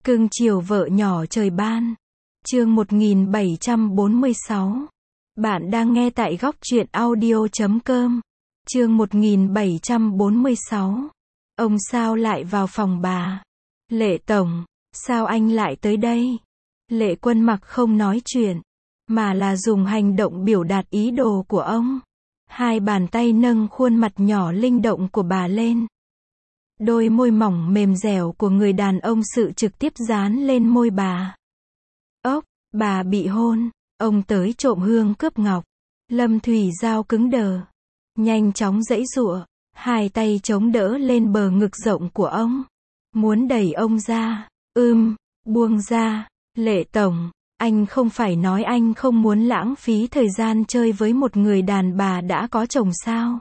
Cưng chiều vợ nhỏ trời ban. Chương 1746. Bạn đang nghe tại góc truyện audio.com. Chương 1746. Ông sao lại vào phòng bà? Lệ Tổng, sao anh lại tới đây? Lệ Quân Mặc không nói chuyện, mà là dùng hành động biểu đạt ý đồ của ông. Hai bàn tay nâng khuôn mặt nhỏ linh động của bà lên. Đôi môi mỏng mềm dẻo của người đàn ông sự trực tiếp dán lên môi bà. Ốc, bà bị hôn, ông tới trộm hương cướp ngọc. Lâm Thủy Giao cứng đờ, nhanh chóng giãy giụa, hai tay chống đỡ lên bờ ngực rộng của ông, muốn đẩy ông ra. Buông ra. Lệ Tổng, anh không phải nói anh không muốn lãng phí thời gian chơi với một người đàn bà đã có chồng sao?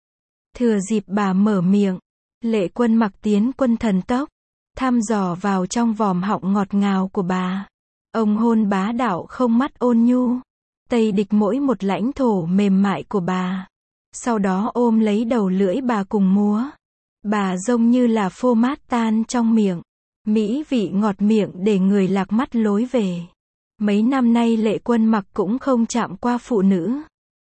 Thừa dịp bà mở miệng, Lệ Quân Mặc tiến quân thần tốc, thăm dò vào trong vòm họng ngọt ngào của bà. Ông hôn bá đạo không mắt ôn nhu, tây địch mỗi một lãnh thổ mềm mại của bà. Sau đó ôm lấy đầu lưỡi bà cùng múa. Bà giống như là phô mát tan trong miệng. Mỹ vị ngọt miệng để người lạc mắt lối về. Mấy năm nay Lệ Quân Mặc cũng không chạm qua phụ nữ.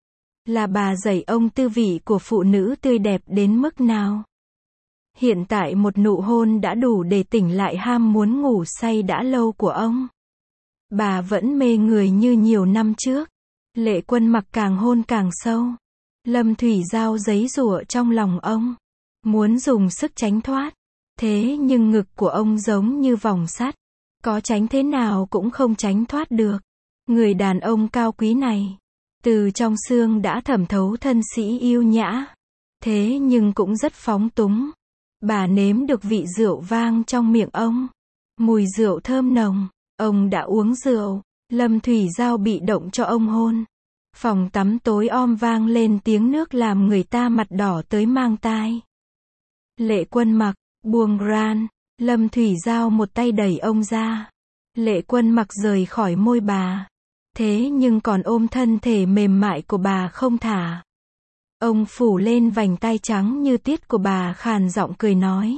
Là bà dạy ông tư vị của phụ nữ tươi đẹp đến mức nào. Hiện tại một nụ hôn đã đủ để tỉnh lại ham muốn ngủ say đã lâu của ông. Bà vẫn mê người như nhiều năm trước. Lệ Quân Mặc càng hôn càng sâu. Lâm Thủy Giao giãy giụa trong lòng ông, muốn dùng sức tránh thoát. Thế nhưng ngực của ông giống như vòng sắt, có tránh thế nào cũng không tránh thoát được. Người đàn ông cao quý này, từ trong xương đã thẩm thấu thân sĩ yêu nhã, thế nhưng cũng rất phóng túng. Bà nếm được vị rượu vang trong miệng ông, mùi rượu thơm nồng. Ông đã uống rượu. Lâm Thủy Giao bị động cho ông hôn. Phòng tắm tối om vang lên tiếng nước làm người ta mặt đỏ tới mang tai. Lệ Quân Mặc, buông ran. Lâm Thủy Giao một tay đẩy ông ra. Lệ Quân Mặc rời khỏi môi bà, thế nhưng còn ôm thân thể mềm mại của bà không thả. Ông phủ lên vành tai trắng như tiết của bà, khàn giọng cười nói.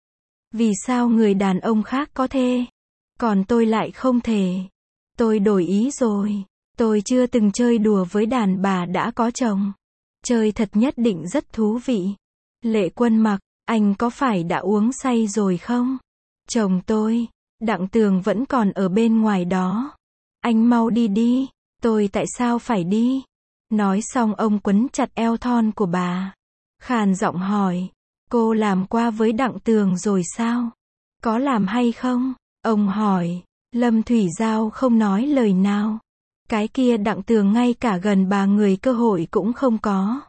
Vì sao người đàn ông khác có thể, còn tôi lại không thể? Tôi đổi ý rồi. Tôi chưa từng chơi đùa với đàn bà đã có chồng. Chơi thật nhất định rất thú vị. Lệ Quân Mặc, anh có phải đã uống say rồi không? Chồng tôi, Đặng Tường vẫn còn ở bên ngoài đó. Anh mau đi đi. Tôi tại sao phải đi? Nói xong ông quấn chặt eo thon của bà, khàn giọng hỏi. Cô làm qua với Đặng Tường rồi sao? Có làm hay không? Ông hỏi. Lâm Thủy Giao không nói lời nào. Cái kia Đặng Tường ngay cả gần bà người cơ hội cũng không có.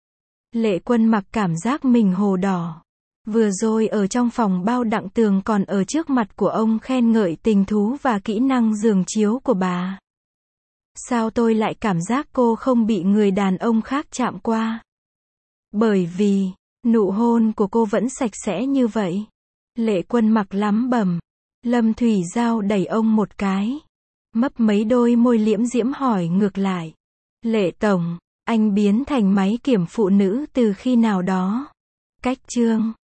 Lệ Quân Mặc cảm giác mình hồ đỏ. Vừa rồi ở trong phòng bao Đặng Tường còn ở trước mặt của ông khen ngợi tình thú và kỹ năng giường chiếu của bà. Sao tôi lại cảm giác cô không bị người đàn ông khác chạm qua? Bởi vì, nụ hôn của cô vẫn sạch sẽ như vậy. Lệ Quân Mặc lắm bẩm. Lâm Thủy Giao đẩy ông một cái, mấp mấy đôi môi liễm diễm hỏi ngược lại. Lệ Tổng, anh biến thành máy kiểm phụ nữ từ khi nào đó? Cách chương